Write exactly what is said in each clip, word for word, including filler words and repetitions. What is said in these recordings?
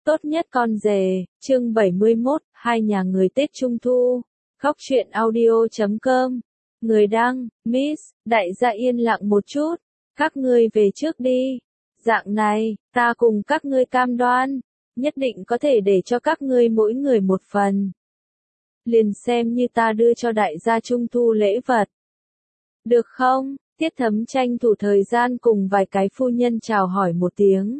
Tốt nhất con rể, chương bảy mươi mốt, hai nhà người Tết Trung Thu. Góc truyện audio chấm com. Người đăng, Miss, đại gia yên lặng một chút. Các ngươi về trước đi. Dạng này, ta cùng các ngươi cam đoan. Nhất định có thể để cho các ngươi mỗi người một phần. Liền xem như ta đưa cho đại gia Trung Thu lễ vật. Được không? Tiết Thấm tranh thủ thời gian cùng vài cái phu nhân chào hỏi một tiếng.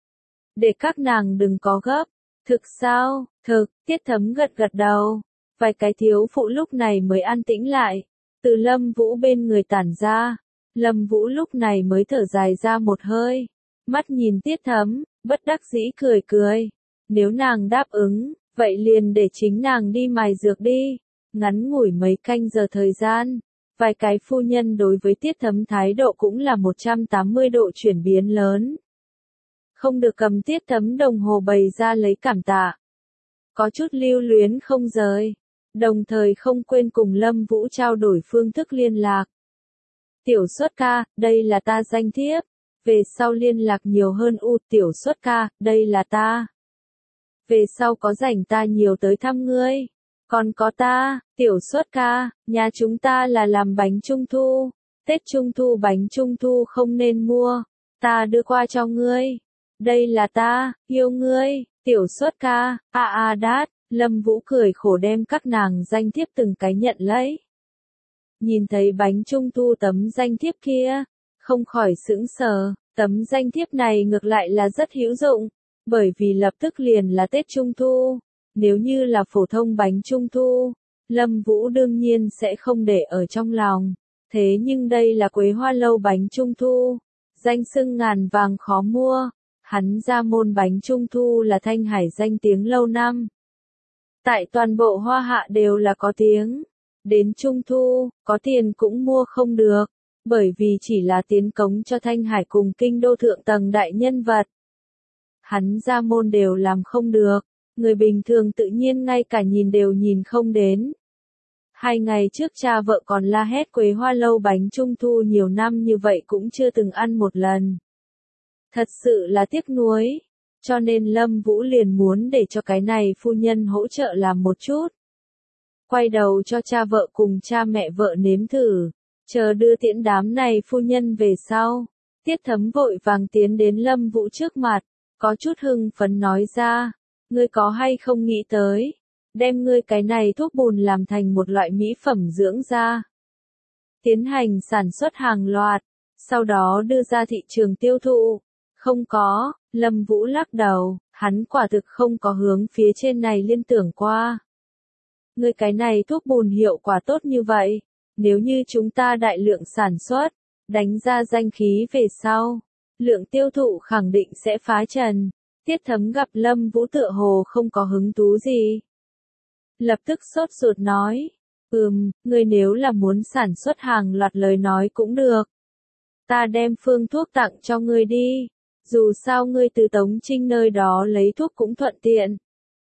Để các nàng đừng có gấp. Thực sao? Thực, Tiết Thấm gật gật đầu. Vài cái thiếu phụ lúc này mới an tĩnh lại. Từ Lâm Vũ bên người tản ra. Lâm Vũ lúc này mới thở dài ra một hơi. Mắt nhìn Tiết Thấm, bất đắc dĩ cười cười. Nếu nàng đáp ứng, vậy liền để chính nàng đi mài dược đi. Ngắn ngủi mấy canh giờ thời gian. Vài cái phu nhân đối với Tiết Thấm thái độ cũng là một trăm tám mươi độ chuyển biến lớn. Không được cầm Tiết Thấm đồng hồ bày ra lấy cảm tạ. Có chút lưu luyến không rời. Đồng thời không quên cùng Lâm Vũ trao đổi phương thức liên lạc. Tiểu Xuất ca, đây là ta danh thiếp. Về sau liên lạc nhiều hơn u. Tiểu Xuất ca, đây là ta. Về sau có rảnh ta nhiều tới thăm ngươi. Còn có ta, Tiểu Xuất ca, nhà chúng ta là làm bánh trung thu. Tết Trung Thu bánh trung thu không nên mua. Ta đưa qua cho ngươi. Đây là ta, yêu ngươi, Tiểu Xuất ca, a a đát. Lâm Vũ cười khổ đem các nàng danh thiếp từng cái nhận lấy. Nhìn thấy bánh trung thu tấm danh thiếp kia, không khỏi sững sờ. Tấm danh thiếp này ngược lại là rất hữu dụng, bởi vì lập tức liền là Tết Trung Thu. Nếu như là phổ thông bánh trung thu, Lâm Vũ đương nhiên sẽ không để ở trong lòng. Thế nhưng đây là Quế Hoa Lâu bánh trung thu, danh xưng ngàn vàng khó mua. Hắn ra môn bánh trung thu là Thanh Hải danh tiếng lâu năm. Tại toàn bộ Hoa Hạ đều là có tiếng. Đến Trung Thu, có tiền cũng mua không được, bởi vì chỉ là tiến cống cho Thanh Hải cùng kinh đô thượng tầng đại nhân vật. Hắn ra môn đều làm không được, người bình thường tự nhiên ngay cả nhìn đều nhìn không đến. Hai ngày trước cha vợ còn la hét Quế Hoa Lâu bánh trung thu nhiều năm như vậy cũng chưa từng ăn một lần. Thật sự là tiếc nuối, cho nên Lâm Vũ liền muốn để cho cái này phu nhân hỗ trợ làm một chút. Quay đầu cho cha vợ cùng cha mẹ vợ nếm thử, chờ đưa tiễn đám này phu nhân về sau. Tiết Thấm vội vàng tiến đến Lâm Vũ trước mặt, có chút hưng phấn nói ra, ngươi có hay không nghĩ tới, đem ngươi cái này thuốc bùn làm thành một loại mỹ phẩm dưỡng da. Tiến hành sản xuất hàng loạt, sau đó đưa ra thị trường tiêu thụ. Không có, Lâm Vũ lắc đầu, hắn quả thực không có hướng phía trên này liên tưởng qua. Ngươi cái này thuốc bùn hiệu quả tốt như vậy, nếu như chúng ta đại lượng sản xuất, đánh ra danh khí về sau, lượng tiêu thụ khẳng định sẽ phá trần. Tiết Thấm gặp Lâm Vũ tựa hồ không có hứng thú gì. Lập tức sốt ruột nói, ừm, ngươi nếu là muốn sản xuất hàng loạt lời nói cũng được. Ta đem phương thuốc tặng cho ngươi đi. Dù sao ngươi từ Tống Trinh nơi đó lấy thuốc cũng thuận tiện.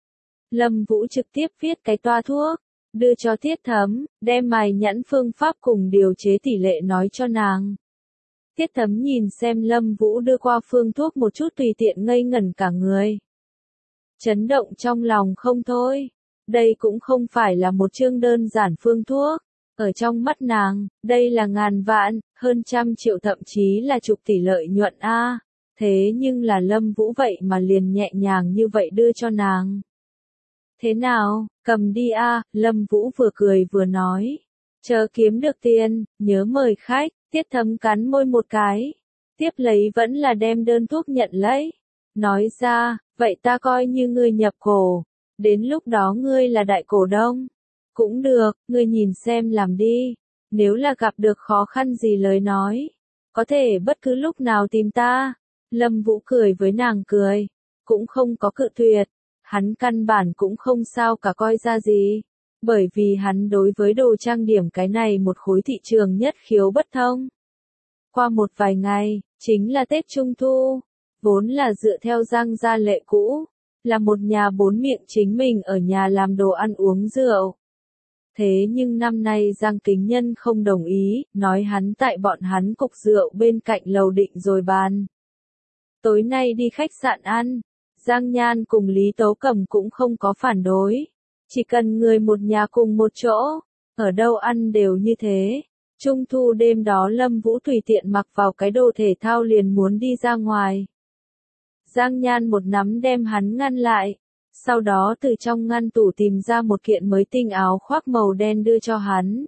Lâm Vũ trực tiếp viết cái toa thuốc, đưa cho Tiết Thấm, đem mài nhẵn phương pháp cùng điều chế tỷ lệ nói cho nàng. Tiết Thấm nhìn xem Lâm Vũ đưa qua phương thuốc một chút tùy tiện ngây ngẩn cả người. Chấn động trong lòng không thôi. Đây cũng không phải là một chương đơn giản phương thuốc. Ở trong mắt nàng, đây là ngàn vạn, hơn trăm triệu thậm chí là chục tỷ lợi nhuận a. Thế nhưng là Lâm Vũ vậy mà liền nhẹ nhàng như vậy đưa cho nàng. Thế nào, cầm đi a. Lâm Vũ vừa cười vừa nói. Chờ kiếm được tiền, nhớ mời khách. Tiết Thấm cắn môi một cái. Tiếp lấy vẫn là đem đơn thuốc nhận lấy. Nói ra, vậy ta coi như ngươi nhập cổ. Đến lúc đó ngươi là đại cổ đông. Cũng được, ngươi nhìn xem làm đi. Nếu là gặp được khó khăn gì lời nói, có thể bất cứ lúc nào tìm ta. Lâm Vũ cười với nàng cười, cũng không có cự tuyệt, hắn căn bản cũng không sao cả coi ra gì, bởi vì hắn đối với đồ trang điểm cái này một khối thị trường nhất khiếu bất thông. Qua một vài ngày, chính là Tết Trung Thu, vốn là dựa theo Giang gia lệ cũ, là một nhà bốn miệng chính mình ở nhà làm đồ ăn uống rượu. Thế nhưng năm nay Giang Kính Nhân không đồng ý, nói hắn tại bọn hắn cục rượu bên cạnh lầu định rồi bàn. Tối nay đi khách sạn ăn, Giang Nhan cùng Lý Tố Cầm cũng không có phản đối. Chỉ cần người một nhà cùng một chỗ, ở đâu ăn đều như thế. Trung thu đêm đó Lâm Vũ tùy tiện mặc vào cái đồ thể thao liền muốn đi ra ngoài. Giang Nhan một nắm đem hắn ngăn lại, sau đó từ trong ngăn tủ tìm ra một kiện mới tinh áo khoác màu đen đưa cho hắn.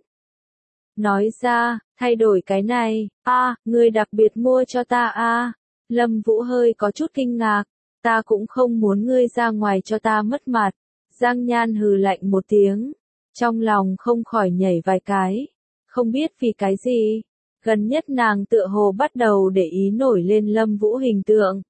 Nói ra, thay đổi cái này, a, à, người đặc biệt mua cho ta a. À. Lâm Vũ hơi có chút kinh ngạc, ta cũng không muốn ngươi ra ngoài cho ta mất mặt. Giang Nhan hừ lạnh một tiếng, trong lòng không khỏi nhảy vài cái, không biết vì cái gì, gần nhất nàng tựa hồ bắt đầu để ý nổi lên Lâm Vũ hình tượng.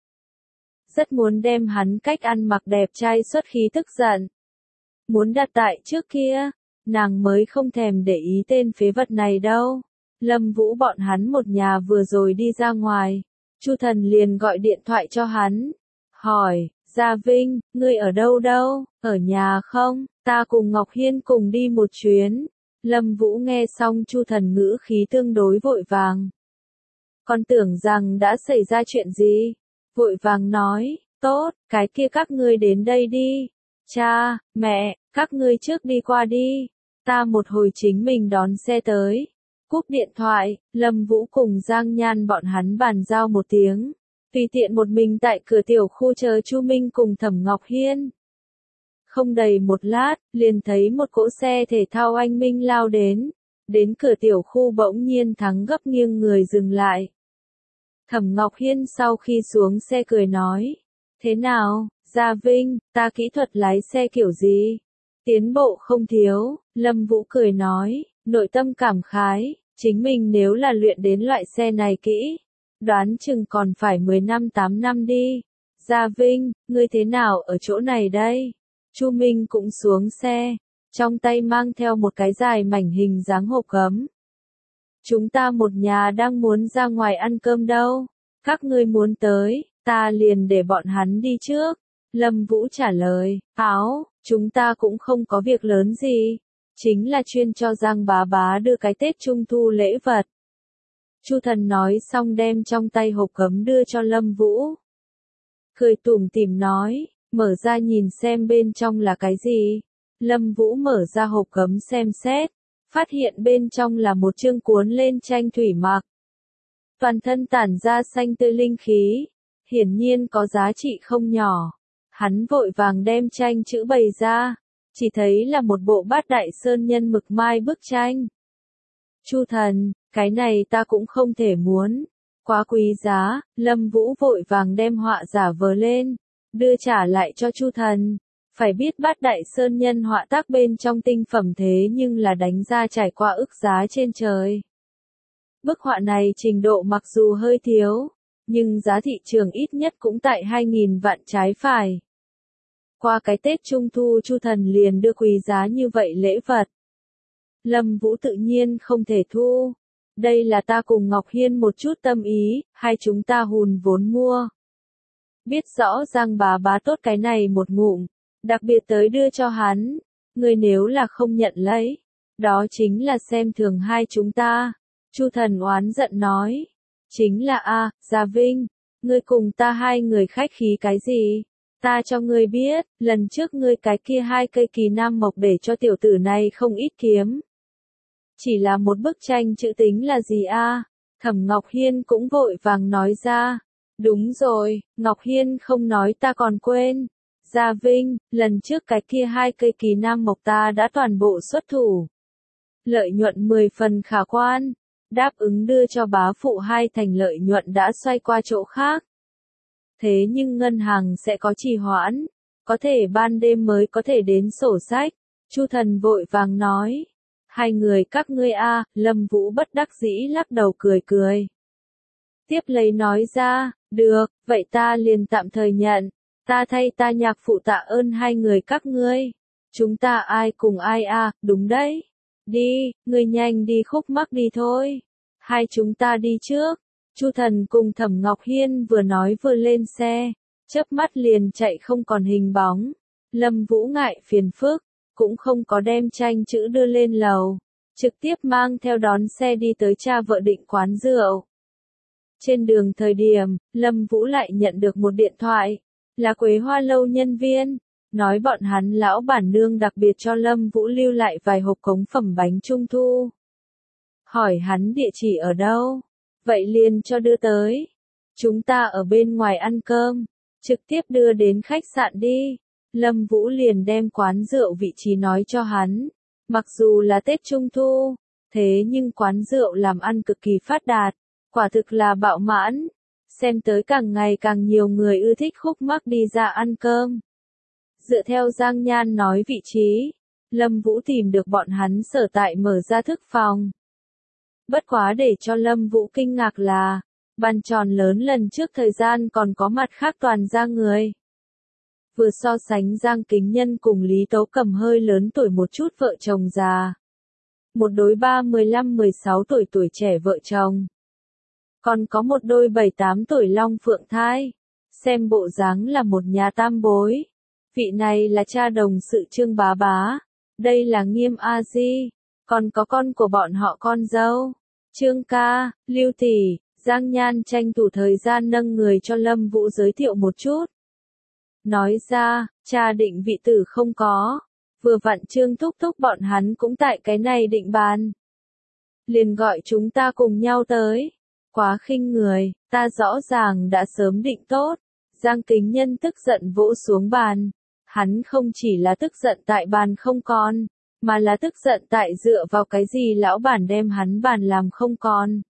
Rất muốn đem hắn cách ăn mặc đẹp trai xuất khí tức giận. Muốn đặt tại trước kia, nàng mới không thèm để ý tên phế vật này đâu. Lâm Vũ bọn hắn một nhà vừa rồi đi ra ngoài, Chu Thần liền gọi điện thoại cho hắn, hỏi, Gia Vinh, ngươi ở đâu đâu, ở nhà không, ta cùng Ngọc Hiên cùng đi một chuyến. Lâm Vũ nghe xong Chu Thần ngữ khí tương đối vội vàng. Còn tưởng rằng đã xảy ra chuyện gì, vội vàng nói, tốt, cái kia các ngươi đến đây đi. Cha, mẹ, các ngươi trước đi qua đi, ta một hồi chính mình đón xe tới. Cúp điện thoại, Lâm Vũ cùng Giang Nhan bọn hắn bàn giao một tiếng, tùy tiện một mình tại cửa tiểu khu chờ Chu Minh cùng Thẩm Ngọc Hiên. Không đầy một lát, liền thấy một cỗ xe thể thao anh Minh lao đến, đến cửa tiểu khu bỗng nhiên thắng gấp nghiêng người dừng lại. Thẩm Ngọc Hiên sau khi xuống xe cười nói, thế nào, Gia Vinh, ta kỹ thuật lái xe kiểu gì? Tiến bộ không thiếu. Lâm Vũ cười nói, nội tâm cảm khái, chính mình nếu là luyện đến loại xe này kỹ, đoán chừng còn phải mười năm tám năm đi. Gia Vinh, ngươi thế nào ở chỗ này đây? Chu Minh cũng xuống xe, trong tay mang theo một cái dài mảnh hình dáng hộp gấm. Chúng ta một nhà đang muốn ra ngoài ăn cơm đâu, các ngươi muốn tới, ta liền để bọn hắn đi trước. Lâm Vũ trả lời, áo, chúng ta cũng không có việc lớn gì, chính là chuyên cho Giang bá bá đưa cái Tết Trung thu lễ vật. Chu Thần nói xong đem trong tay hộp gấm đưa cho Lâm Vũ. Cười tủm tỉm nói, mở ra nhìn xem bên trong là cái gì. Lâm Vũ mở ra hộp gấm xem xét, phát hiện bên trong là một chương cuốn lên tranh thủy mặc. Toàn thân tản ra xanh tươi linh khí, hiển nhiên có giá trị không nhỏ. Hắn vội vàng đem tranh chữ bày ra, chỉ thấy là một bộ Bát Đại Sơn Nhân mực mai bức tranh. Chu Thần, cái này ta cũng không thể muốn, quá quý giá. Lâm Vũ vội vàng đem họa giả vờ lên, đưa trả lại cho Chu Thần. Phải biết Bát Đại Sơn Nhân họa tác bên trong tinh phẩm thế nhưng là đánh ra trải qua ức giá trên trời. Bức họa này trình độ mặc dù hơi thiếu, nhưng giá thị trường ít nhất cũng tại hai nghìn vạn trái phải. Qua cái Tết Trung thu Chu Thần liền đưa quý giá như vậy lễ vật. Lâm Vũ tự nhiên không thể thu. Đây là ta cùng Ngọc Hiên một chút tâm ý, hai chúng ta hùn vốn mua. Biết rõ Giang bá bá tốt cái này một ngụm, đặc biệt tới đưa cho hắn. Người nếu là không nhận lấy, đó chính là xem thường hai chúng ta. Chu Thần oán giận nói. Chính là a, à, Gia Vinh, ngươi cùng ta hai người khách khí cái gì? Ta cho ngươi biết, lần trước ngươi cái kia hai cây kỳ nam mộc để cho tiểu tử này không ít kiếm. Chỉ là một bức tranh chữ tính là gì a? À? Thẩm Ngọc Hiên cũng vội vàng nói ra. Đúng rồi, Ngọc Hiên không nói ta còn quên. Gia Vinh, lần trước cái kia hai cây kỳ nam mộc ta đã toàn bộ xuất thủ. Lợi nhuận mười phần khả quan. Đáp ứng đưa cho bá phụ hai thành lợi nhuận đã xoay qua chỗ khác. Thế nhưng ngân hàng sẽ có trì hoãn, có thể ban đêm mới có thể đến sổ sách. Chu Thần vội vàng nói, hai người các ngươi a, à, Lâm Vũ bất đắc dĩ lắc đầu cười cười. Tiếp lấy nói ra, được, vậy ta liền tạm thời nhận, ta thay ta nhạc phụ tạ ơn hai người các ngươi. Chúng ta ai cùng ai a, à, đúng đấy. Đi, ngươi nhanh đi khúc mắc đi thôi. Hai chúng ta đi trước. Chu Thần cùng Thẩm Ngọc Hiên vừa nói vừa lên xe, chớp mắt liền chạy không còn hình bóng. Lâm Vũ ngại phiền phức, cũng không có đem tranh chữ đưa lên lầu, trực tiếp mang theo đón xe đi tới cha vợ Định quán rượu. Trên đường thời điểm, Lâm Vũ lại nhận được một điện thoại, là Quế Hoa Lâu nhân viên, nói bọn hắn lão bản nương đặc biệt cho Lâm Vũ lưu lại vài hộp cống phẩm bánh trung thu. Hỏi hắn địa chỉ ở đâu, vậy liền cho đưa tới. Chúng ta ở bên ngoài ăn cơm, trực tiếp đưa đến khách sạn đi. Lâm Vũ liền đem quán rượu vị trí nói cho hắn. Mặc dù là Tết Trung Thu, thế nhưng quán rượu làm ăn cực kỳ phát đạt, quả thực là bạo mãn. Xem tới càng ngày càng nhiều người ưa thích khúc mắc đi ra ăn cơm. Dựa theo Giang Nhan nói vị trí, Lâm Vũ tìm được bọn hắn sở tại mở ra thức phòng. Bất quá để cho Lâm Vũ kinh ngạc là, bàn tròn lớn lần trước thời gian còn có mặt khác toàn ra người. Vừa so sánh Giang Kính Nhân cùng Lý Tấu Cầm hơi lớn tuổi một chút vợ chồng già. Một đôi ba mười lăm mười sáu tuổi tuổi trẻ vợ chồng. Còn có một đôi bảy tám tuổi long phượng thai. Xem bộ dáng là một nhà tam bối. Vị này là cha đồng sự Trương Bá Bá. Đây là Nghiêm A Di. Còn có con của bọn họ con dâu. Trương ca, Lưu tỷ. Giang Nhan tranh thủ thời gian nâng người cho Lâm Vũ giới thiệu một chút. Nói ra, cha định vị tử không có. Vừa vặn Trương thúc thúc bọn hắn cũng tại cái này định bàn. Liền gọi chúng ta cùng nhau tới. Quá khinh người, ta rõ ràng đã sớm định tốt. Giang Kính Nhân tức giận vỗ xuống bàn. Hắn không chỉ là tức giận tại bàn không còn, mà là tức giận tại dựa vào cái gì lão bản đem hắn bàn làm không còn.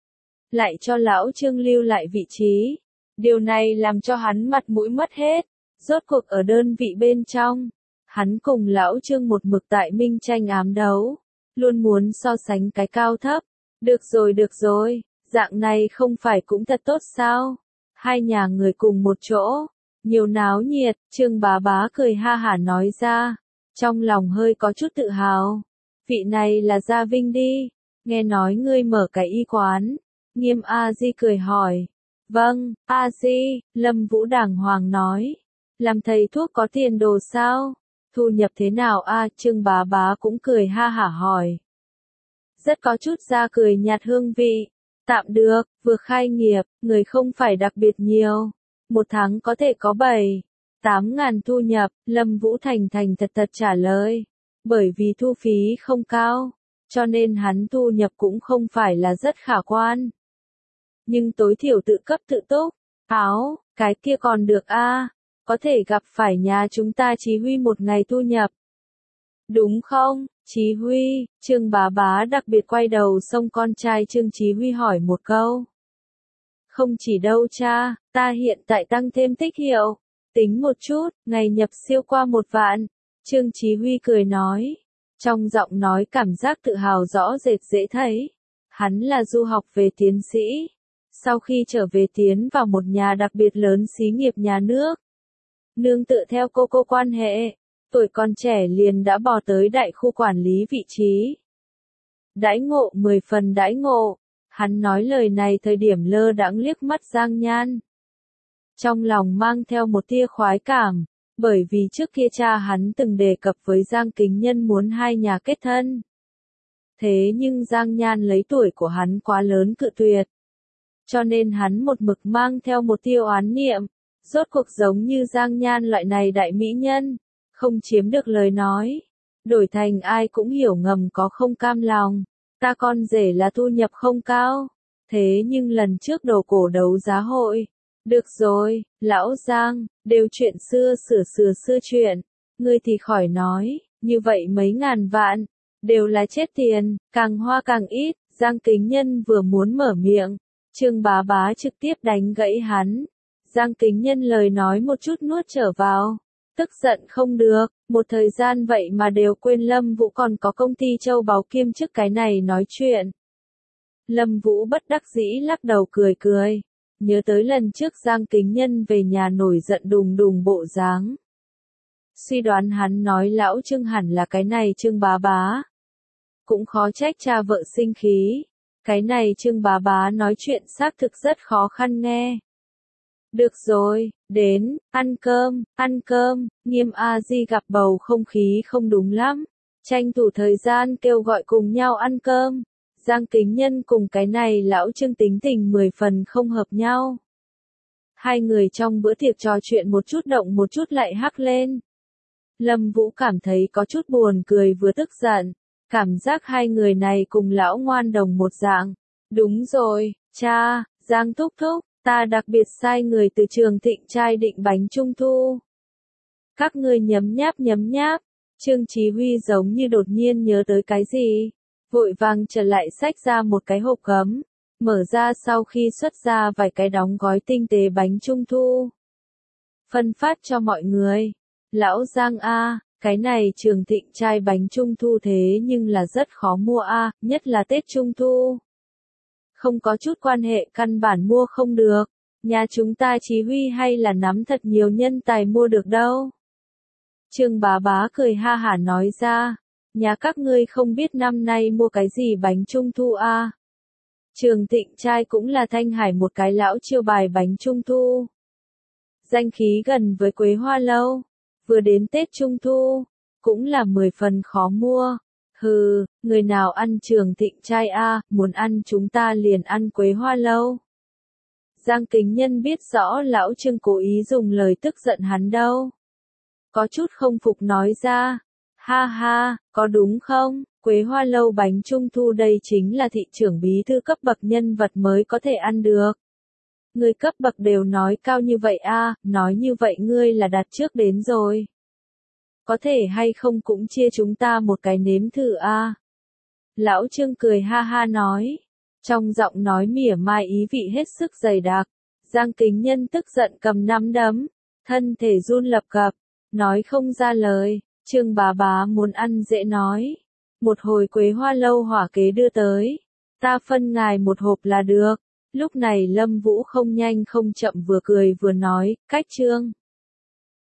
Lại cho lão Trương lưu lại vị trí. Điều này làm cho hắn mặt mũi mất hết. Rốt cuộc ở đơn vị bên trong, hắn cùng lão Trương một mực tại minh tranh ám đấu, luôn muốn so sánh cái cao thấp. Được rồi được rồi, dạng này không phải cũng thật tốt sao? Hai nhà người cùng một chỗ, nhiều náo nhiệt. Trương Bá Bá cười ha hả nói ra, trong lòng hơi có chút tự hào. Vị này là Gia Vinh đi, nghe nói ngươi mở cái y quán. Nghiêm A Di cười hỏi. Vâng, A Di, Lâm Vũ đàng hoàng nói. Làm thầy thuốc có tiền đồ sao? Thu nhập thế nào a? Trương Bá Bá cũng cười ha hả hỏi. Rất có chút ra cười nhạt hương vị. Tạm được, vừa khai nghiệp, người không phải đặc biệt nhiều. Một tháng có thể có bảy, tám ngàn thu nhập, Lâm Vũ thành thành thật thật trả lời. Bởi vì thu phí không cao, cho nên hắn thu nhập cũng không phải là rất khả quan. Nhưng tối thiểu tự cấp tự túc, áo, cái kia còn được a. Có thể gặp phải nhà chúng ta Chí Huy một ngày thu nhập. Đúng không, Chí Huy? Trương Bá Bá đặc biệt quay đầu xông con trai Trương Chí Huy hỏi một câu. Không chỉ đâu cha, ta hiện tại tăng thêm tích hiệu. Tính một chút, ngày nhập siêu qua một vạn. Trương Chí Huy cười nói. Trong giọng nói cảm giác tự hào rõ rệt dễ thấy. Hắn là du học về tiến sĩ. Sau khi trở về tiến vào một nhà đặc biệt lớn xí nghiệp nhà nước. Nương tựa theo cô cô quan hệ, tuổi còn trẻ liền đã bò tới đại khu quản lý vị trí. Đãi ngộ mười phần đãi ngộ, hắn nói lời này thời điểm lơ đãng liếc mắt Giang Nhan. Trong lòng mang theo một tia khoái cảm, bởi vì trước kia cha hắn từng đề cập với Giang Kính Nhân muốn hai nhà kết thân. Thế nhưng Giang Nhan lấy tuổi của hắn quá lớn cự tuyệt. Cho nên hắn một mực mang theo một tia oán niệm. Rốt cuộc giống như Giang Nhan loại này đại mỹ nhân, không chiếm được lời nói. Đổi thành ai cũng hiểu ngầm có không cam lòng. Ta con rể là thu nhập không cao. Thế nhưng lần trước đồ cổ đấu giá hội. Được rồi, lão Giang, đều chuyện xưa sửa sửa xưa chuyện. Ngươi thì khỏi nói, như vậy mấy ngàn vạn. Đều là chết tiền, càng hoa càng ít. Giang Kính Nhân vừa muốn mở miệng. Trương Bá Bá trực tiếp đánh gãy hắn. Giang Kính Nhân lời nói một chút nuốt trở vào. Tức giận không được, một thời gian vậy mà đều quên Lâm Vũ còn có công ty châu báu kiêm chức cái này nói chuyện. Lâm Vũ bất đắc dĩ lắc đầu cười cười. Nhớ tới lần trước Giang Kính Nhân về nhà nổi giận đùng đùng bộ dáng. Suy đoán hắn nói lão Trương hẳn là cái này Trương Bá Bá. Cũng khó trách cha vợ sinh khí. Cái này Trương Bá Bá nói chuyện xác thực rất khó khăn nghe. Được rồi, đến, ăn cơm, ăn cơm. Nghiêm A Di gặp bầu không khí không đúng lắm. Tranh thủ thời gian kêu gọi cùng nhau ăn cơm. Giang Kính Nhân cùng cái này lão Trương tính tình mười phần không hợp nhau. Hai người trong bữa tiệc trò chuyện một chút động một chút lại hắc lên. Lâm Vũ cảm thấy có chút buồn cười vừa tức giận, cảm giác hai người này cùng lão ngoan đồng một dạng. Đúng rồi, cha, Giang thúc thúc, ta đặc biệt sai người từ Trường Thịnh trai định bánh trung thu. Các ngươi nhấm nháp nhấm nháp, Trương Chí Huy giống như đột nhiên nhớ tới cái gì, vội vàng trở lại xách ra một cái hộp gấm, mở ra sau khi xuất ra vài cái đóng gói tinh tế bánh trung thu. Phân phát cho mọi người. Lão Giang a, cái này Trường Thịnh trai bánh trung thu thế nhưng là rất khó mua a, nhất là Tết Trung thu. Không có chút quan hệ căn bản mua không được, nhà chúng ta Chí Huy hay là nắm thật nhiều nhân tài mua được đâu. Trương bá bá cười ha hả nói ra, nhà các ngươi không biết năm nay mua cái gì bánh trung thu a? Trường Thịnh trai cũng là Thanh Hải một cái lão chiêu bài bánh trung thu. Danh khí gần với Quế Hoa lâu, vừa đến Tết Trung thu, cũng là mười phần khó mua. Hừ, người nào ăn Trường Thịnh trai a, muốn ăn chúng ta liền ăn Quế Hoa lâu. Giang Kính Nhân biết rõ lão Trương cố ý dùng lời tức giận hắn đâu. Có chút không phục nói ra, ha ha, có đúng không, Quế Hoa lâu bánh trung thu đây chính là thị trưởng bí thư cấp bậc nhân vật mới có thể ăn được. Người cấp bậc đều nói cao như vậy a, nói như vậy ngươi là đặt trước đến rồi. Có thể hay không cũng chia chúng ta một cái nếm thử a. Lão Trương cười ha ha nói, trong giọng nói mỉa mai ý vị hết sức dày đặc. Giang Kính Nhân tức giận cầm nắm đấm, thân thể run lập cập, nói không ra lời. Trương bá bá muốn ăn dễ nói, một hồi Quế Hoa lâu hỏa kế đưa tới, ta phân ngài một hộp là được. Lúc này Lâm Vũ không nhanh không chậm vừa cười vừa nói, cách Trương